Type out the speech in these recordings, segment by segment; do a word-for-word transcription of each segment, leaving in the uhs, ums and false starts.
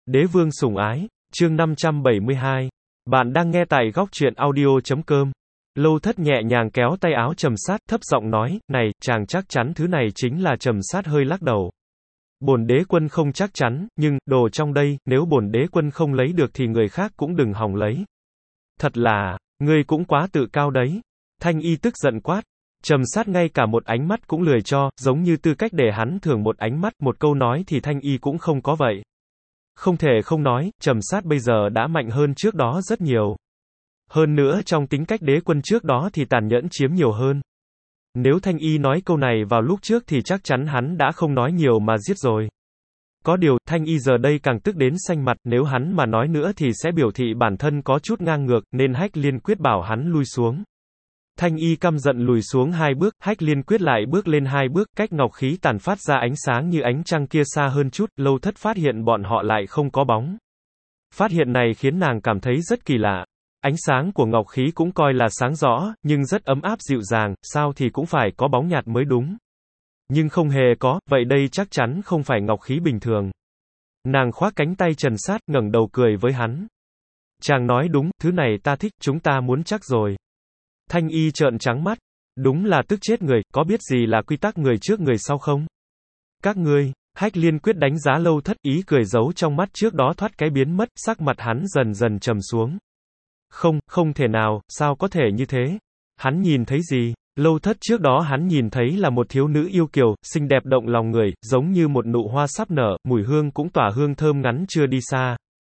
Đế vương sủng ái, chương năm trăm bảy mươi hai. Bạn đang nghe tại góc truyện audio.com. Lâu Thất nhẹ nhàng kéo tay áo Trầm Sát, thấp giọng nói, này, chàng chắc chắn thứ này chính là. Trầm Sát hơi lắc đầu. Bổn đế quân không chắc chắn, nhưng, đồ trong đây, nếu bổn đế quân không lấy được thì người khác cũng đừng hòng lấy. Thật là, ngươi cũng quá tự cao đấy. Thanh Y tức giận quát. Trầm Sát ngay cả một ánh mắt cũng lười cho, giống như tư cách để hắn thưởng một ánh mắt, một câu nói thì Thanh Y cũng không có vậy. Không thể không nói, Trầm Sát bây giờ đã mạnh hơn trước đó rất nhiều. Hơn nữa trong tính cách đế quân trước đó thì tàn nhẫn chiếm nhiều hơn. Nếu Thanh Y nói câu này vào lúc trước thì chắc chắn hắn đã không nói nhiều mà giết rồi. Có điều, Thanh Y giờ đây càng tức đến xanh mặt, nếu hắn mà nói nữa thì sẽ biểu thị bản thân có chút ngang ngược, nên Hách Liên quyết bảo hắn lui xuống. Thanh Y căm giận lùi xuống hai bước, Hách Liên quyết lại bước lên hai bước, cách ngọc khí tàn phát ra ánh sáng như ánh trăng kia xa hơn chút. Lâu Thất phát hiện bọn họ lại không có bóng. Phát hiện này khiến nàng cảm thấy rất kỳ lạ. Ánh sáng của ngọc khí cũng coi là sáng rõ, nhưng rất ấm áp dịu dàng, sao thì cũng phải có bóng nhạt mới đúng. Nhưng không hề có, vậy đây chắc chắn không phải ngọc khí bình thường. Nàng khoác cánh tay Trần Sát, ngẩng đầu cười với hắn. Chàng nói đúng, thứ này ta thích, chúng ta muốn chắc rồi. Thanh Y trợn trắng mắt. Đúng là tức chết người, có biết gì là quy tắc người trước người sau không? Các ngươi, Hách Liên quyết đánh giá Lâu Thất, ý cười giấu trong mắt trước đó thoát cái biến mất, sắc mặt hắn dần dần trầm xuống. Không, không thể nào, sao có thể như thế? Hắn nhìn thấy gì? Lâu Thất trước đó hắn nhìn thấy là một thiếu nữ yêu kiều, xinh đẹp động lòng người, giống như một nụ hoa sắp nở, mùi hương cũng tỏa hương thơm ngắn chưa đi xa.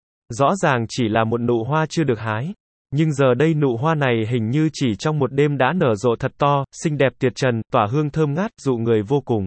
Rõ ràng chỉ là một nụ hoa chưa được hái. Nhưng giờ đây nụ hoa này hình như chỉ trong một đêm đã nở rộ thật to, xinh đẹp tuyệt trần, tỏa hương thơm ngát, dụ người vô cùng.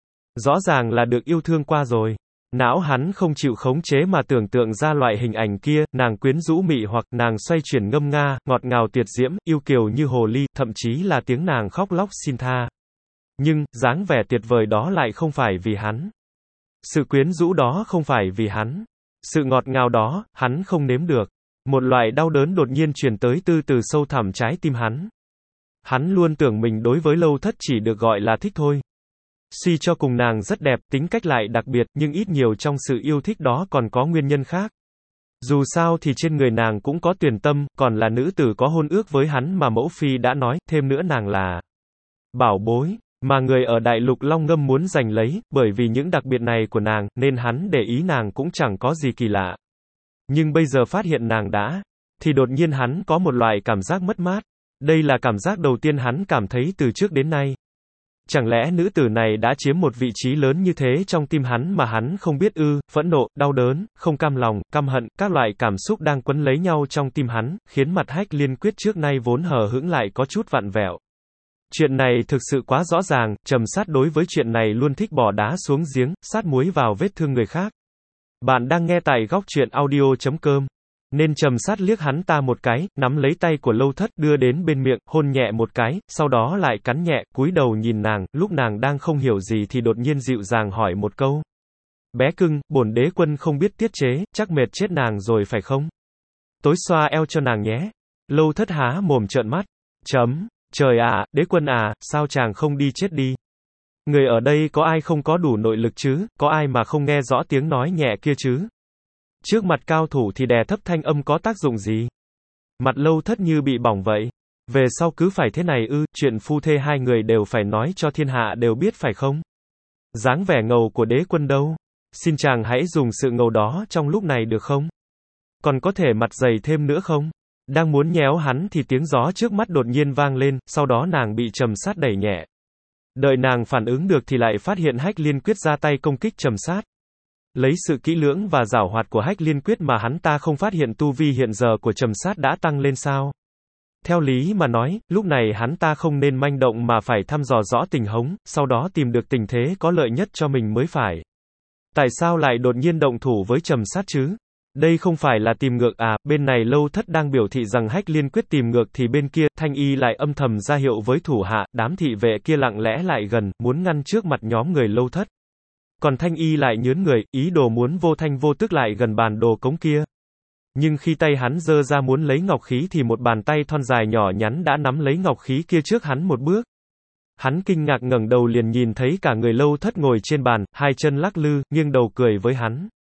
Rõ ràng là được yêu thương qua rồi. Não hắn không chịu khống chế mà tưởng tượng ra loại hình ảnh kia, nàng quyến rũ mị hoặc nàng xoay chuyển ngâm nga, ngọt ngào tuyệt diễm, yêu kiều như hồ ly, thậm chí là tiếng nàng khóc lóc xin tha. Nhưng, dáng vẻ tuyệt vời đó lại không phải vì hắn. Sự quyến rũ đó không phải vì hắn. Sự ngọt ngào đó, hắn không nếm được. Một loại đau đớn đột nhiên truyền tới từ từ sâu thẳm trái tim hắn. Hắn luôn tưởng mình đối với Lâu Thất chỉ được gọi là thích thôi. Suy cho cùng nàng rất đẹp, tính cách lại đặc biệt, nhưng ít nhiều trong sự yêu thích đó còn có nguyên nhân khác. Dù sao thì trên người nàng cũng có tuyển tâm, còn là nữ tử có hôn ước với hắn mà mẫu phi đã nói, thêm nữa nàng là bảo bối, mà người ở đại lục Long Ngâm muốn giành lấy, bởi vì những đặc biệt này của nàng, nên hắn để ý nàng cũng chẳng có gì kỳ lạ. Nhưng bây giờ phát hiện nàng đã, thì đột nhiên hắn có một loại cảm giác mất mát. Đây là cảm giác đầu tiên hắn cảm thấy từ trước đến nay. Chẳng lẽ nữ tử này đã chiếm một vị trí lớn như thế trong tim hắn mà hắn không biết ư? Phẫn nộ, đau đớn, không cam lòng, căm hận, các loại cảm xúc đang quấn lấy nhau trong tim hắn, khiến mặt Hách Liên quyết trước nay vốn hờ hững lại có chút vặn vẹo. Chuyện này thực sự quá rõ ràng, Trầm Sát đối với chuyện này luôn thích bỏ đá xuống giếng, sát muối vào vết thương người khác. Bạn đang nghe tại góc truyện audio.com. Nên Trầm Sát liếc hắn ta một cái, nắm lấy tay của Lâu Thất đưa đến bên miệng, hôn nhẹ một cái, sau đó lại cắn nhẹ, cúi đầu nhìn nàng, lúc nàng đang không hiểu gì thì đột nhiên dịu dàng hỏi một câu. Bé cưng, bổn đế quân không biết tiết chế, chắc mệt chết nàng rồi phải không? Tối xoa eo cho nàng nhé. Lâu Thất há mồm trợn mắt. Chấm, trời ạ, đế quân à, sao chàng không đi chết đi? Người ở đây có ai không có đủ nội lực chứ, có ai mà không nghe rõ tiếng nói nhẹ kia chứ? Trước mặt cao thủ thì đè thấp thanh âm có tác dụng gì? Mặt Lâu Thất như bị bỏng vậy. Về sau cứ phải thế này ư, chuyện phu thê hai người đều phải nói cho thiên hạ đều biết phải không? Dáng vẻ ngầu của đế quân đâu? Xin chàng hãy dùng sự ngầu đó trong lúc này được không? Còn có thể mặt dày thêm nữa không? Đang muốn nhéo hắn thì tiếng gió trước mắt đột nhiên vang lên, sau đó nàng bị Trầm Sát đẩy nhẹ. Đợi nàng phản ứng được thì lại phát hiện Hách Liên quyết ra tay công kích Trầm Sát. Lấy sự kỹ lưỡng và giảo hoạt của Hách Liên quyết mà hắn ta không phát hiện tu vi hiện giờ của Trầm Sát đã tăng lên sao? Theo lý mà nói, lúc này hắn ta không nên manh động mà phải thăm dò rõ tình huống, sau đó tìm được tình thế có lợi nhất cho mình mới phải. Tại sao lại đột nhiên động thủ với Trầm Sát chứ? Đây không phải là tìm ngược à? Bên này Lâu Thất đang biểu thị rằng Hách Liên quyết tìm ngược thì bên kia, Thanh Y lại âm thầm ra hiệu với thủ hạ, đám thị vệ kia lặng lẽ lại gần, muốn ngăn trước mặt nhóm người Lâu Thất. Còn Thanh Y lại nhớn người, ý đồ muốn vô thanh vô tức lại gần bàn đồ cống kia. Nhưng khi tay hắn giơ ra muốn lấy ngọc khí thì một bàn tay thon dài nhỏ nhắn đã nắm lấy ngọc khí kia trước hắn một bước. Hắn kinh ngạc ngẩng đầu liền nhìn thấy cả người Lâu Thất ngồi trên bàn, hai chân lắc lư, nghiêng đầu cười với hắn.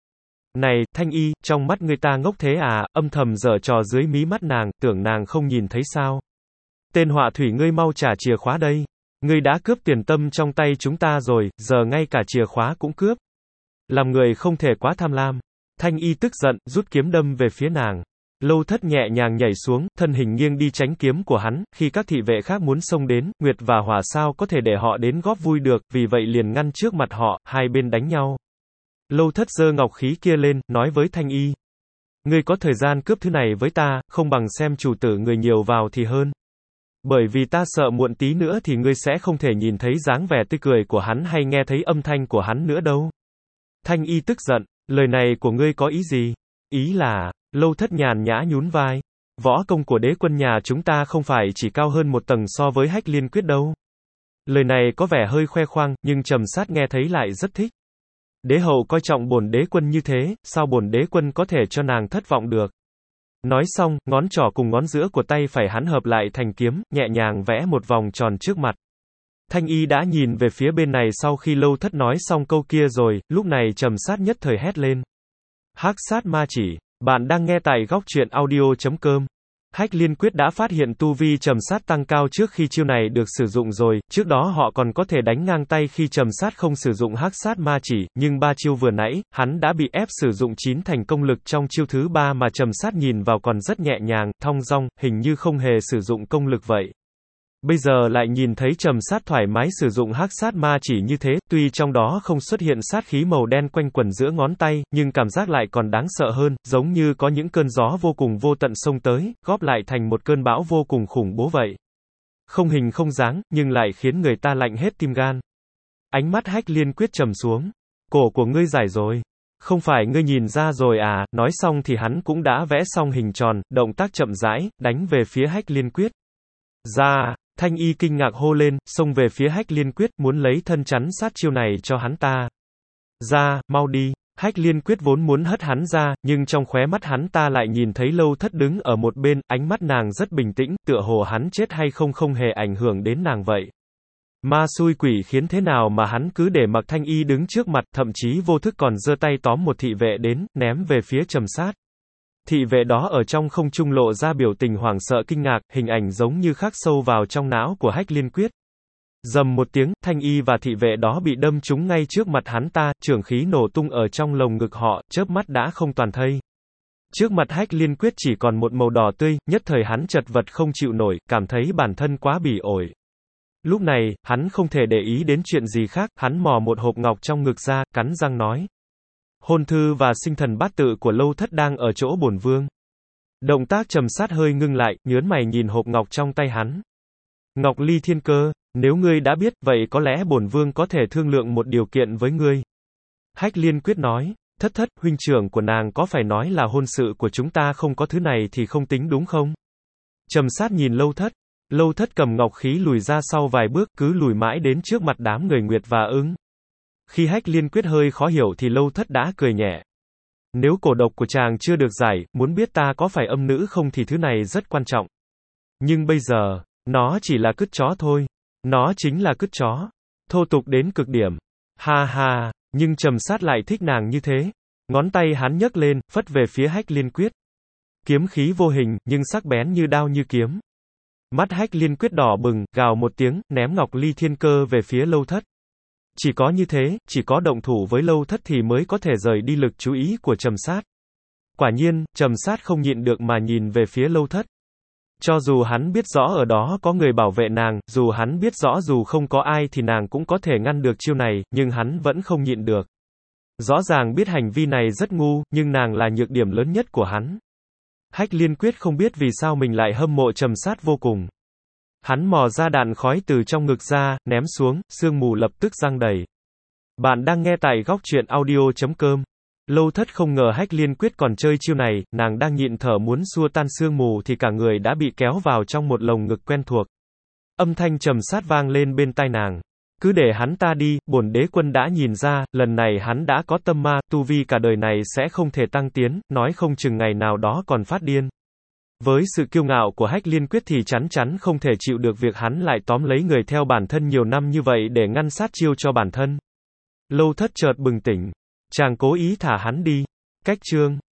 Này, Thanh Y, trong mắt ngươi ta ngốc thế à, âm thầm giở trò dưới mí mắt nàng, tưởng nàng không nhìn thấy sao. Tên họa thủy ngươi mau trả chìa khóa đây. Ngươi đã cướp tiền tâm trong tay chúng ta rồi, giờ ngay cả chìa khóa cũng cướp. Làm người không thể quá tham lam. Thanh Y tức giận, rút kiếm đâm về phía nàng. Lâu Thất nhẹ nhàng nhảy xuống, thân hình nghiêng đi tránh kiếm của hắn, khi các thị vệ khác muốn xông đến, Nguyệt và Hỏa sao có thể để họ đến góp vui được, vì vậy liền ngăn trước mặt họ, hai bên đánh nhau. Lâu Thất giơ ngọc khí kia lên, nói với Thanh Y. Ngươi có thời gian cướp thứ này với ta, không bằng xem chủ tử người nhiều vào thì hơn. Bởi vì ta sợ muộn tí nữa thì ngươi sẽ không thể nhìn thấy dáng vẻ tươi cười của hắn hay nghe thấy âm thanh của hắn nữa đâu. Thanh Y tức giận, lời này của ngươi có ý gì? Ý là, Lâu Thất nhàn nhã nhún vai. Võ công của đế quân nhà chúng ta không phải chỉ cao hơn một tầng so với Hách Liên Quyết đâu. Lời này có vẻ hơi khoe khoang, nhưng Trầm Sát nghe thấy lại rất thích. Đế hậu coi trọng bổn đế quân như thế, sao bổn đế quân có thể cho nàng thất vọng được? Nói xong, ngón trỏ cùng ngón giữa của tay phải hắn hợp lại thành kiếm, nhẹ nhàng vẽ một vòng tròn trước mặt. Thanh Y đã nhìn về phía bên này sau khi Lâu Thất nói xong câu kia rồi, lúc này Trầm Sát nhất thời hét lên. Hắc sát ma chỉ, bạn đang nghe tại góc truyện audio chấm com. Hách Liên Quyết đã phát hiện tu vi Trầm Sát tăng cao trước khi chiêu này được sử dụng rồi, trước đó họ còn có thể đánh ngang tay khi Trầm Sát không sử dụng Hắc sát ma chỉ, nhưng ba chiêu vừa nãy, hắn đã bị ép sử dụng chín thành công lực trong chiêu thứ ba mà Trầm Sát nhìn vào còn rất nhẹ nhàng, thong dong, hình như không hề sử dụng công lực vậy. Bây giờ lại nhìn thấy Trầm Sát thoải mái sử dụng Hắc sát ma chỉ như thế, tuy trong đó không xuất hiện sát khí màu đen quanh quẩn giữa ngón tay, nhưng cảm giác lại còn đáng sợ hơn, giống như có những cơn gió vô cùng vô tận xông tới, góp lại thành một cơn bão vô cùng khủng bố vậy. Không hình không dáng, nhưng lại khiến người ta lạnh hết tim gan. Ánh mắt Hách Liên Quyết trầm xuống. Cổ của ngươi dài rồi. Không phải ngươi nhìn ra rồi à, nói xong thì hắn cũng đã vẽ xong hình tròn, động tác chậm rãi, đánh về phía Hách Liên Quyết. Ra, Thanh Y kinh ngạc hô lên, xông về phía Hách Liên Quyết, muốn lấy thân chắn sát chiêu này cho hắn ta. Ra, mau đi. Hách Liên Quyết vốn muốn hất hắn ra, nhưng trong khóe mắt hắn ta lại nhìn thấy Lâu Thất đứng ở một bên, ánh mắt nàng rất bình tĩnh, tựa hồ hắn chết hay không không hề ảnh hưởng đến nàng vậy. Ma xui quỷ khiến thế nào mà hắn cứ để mặc Thanh Y đứng trước mặt, thậm chí vô thức còn giơ tay tóm một thị vệ đến, ném về phía Trầm Sát. Thị vệ đó ở trong không trung lộ ra biểu tình hoảng sợ kinh ngạc, hình ảnh giống như khắc sâu vào trong não của Hách Liên Quyết. Rầm một tiếng, Thanh Y và thị vệ đó bị đâm trúng ngay trước mặt hắn ta, chưởng khí nổ tung ở trong lồng ngực họ, chớp mắt đã không toàn thây. Trước mặt Hách Liên Quyết chỉ còn một màu đỏ tươi, nhất thời hắn chật vật không chịu nổi, cảm thấy bản thân quá bỉ ổi. Lúc này, hắn không thể để ý đến chuyện gì khác, hắn mò một hộp ngọc trong ngực ra, cắn răng nói. Hôn thư và sinh thần bát tự của Lâu Thất đang ở chỗ bổn vương. Động tác Trầm Sát hơi ngưng lại, nhớn mày nhìn hộp ngọc trong tay hắn. Ngọc ly thiên cơ, nếu ngươi đã biết, vậy có lẽ bổn vương có thể thương lượng một điều kiện với ngươi. Hách Liên Quyết nói, Thất Thất, huynh trưởng của nàng có phải nói là hôn sự của chúng ta không có thứ này thì không tính đúng không? Trầm Sát nhìn Lâu Thất. Lâu Thất cầm ngọc khí lùi ra sau vài bước, cứ lùi mãi đến trước mặt đám người Nguyệt và Ứng. Khi Hách Liên Quyết hơi khó hiểu thì Lâu Thất đã cười nhẹ. Nếu cổ độc của chàng chưa được giải, muốn biết ta có phải âm nữ không thì thứ này rất quan trọng. Nhưng bây giờ, nó chỉ là cứt chó thôi. Nó chính là cứt chó. Thô tục đến cực điểm. Ha ha, nhưng Trầm Sát lại thích nàng như thế. Ngón tay hắn nhấc lên, phất về phía Hách Liên Quyết. Kiếm khí vô hình, nhưng sắc bén như đao như kiếm. Mắt Hách Liên Quyết đỏ bừng, gào một tiếng, ném ngọc ly thiên cơ về phía Lâu Thất. Chỉ có như thế, chỉ có động thủ với Lâu Thất thì mới có thể rời đi lực chú ý của Trầm Sát. Quả nhiên, Trầm Sát không nhịn được mà nhìn về phía Lâu Thất. Cho dù hắn biết rõ ở đó có người bảo vệ nàng, dù hắn biết rõ dù không có ai thì nàng cũng có thể ngăn được chiêu này, nhưng hắn vẫn không nhịn được. Rõ ràng biết hành vi này rất ngu, nhưng nàng là nhược điểm lớn nhất của hắn. Hách Liên Quyết không biết vì sao mình lại hâm mộ Trầm Sát vô cùng. Hắn mò ra đạn khói từ trong ngực ra, ném xuống, sương mù lập tức giăng đầy. Bạn đang nghe tại góc truyện audio chấm com. Lâu Thất không ngờ Hách Liên Quyết còn chơi chiêu này, nàng đang nhịn thở muốn xua tan sương mù thì cả người đã bị kéo vào trong một lồng ngực quen thuộc. Âm thanh Trầm Sát vang lên bên tai nàng. Cứ để hắn ta đi, bổn đế quân đã nhìn ra, lần này hắn đã có tâm ma, tu vi cả đời này sẽ không thể tăng tiến, nói không chừng ngày nào đó còn phát điên. Với sự kiêu ngạo của Hách Liên Quyết thì chắn chắn không thể chịu được việc hắn lại tóm lấy người theo bản thân nhiều năm như vậy để ngăn sát chiêu cho bản thân. Lâu Thất chợt bừng tỉnh. Chàng cố ý thả hắn đi. Cách chương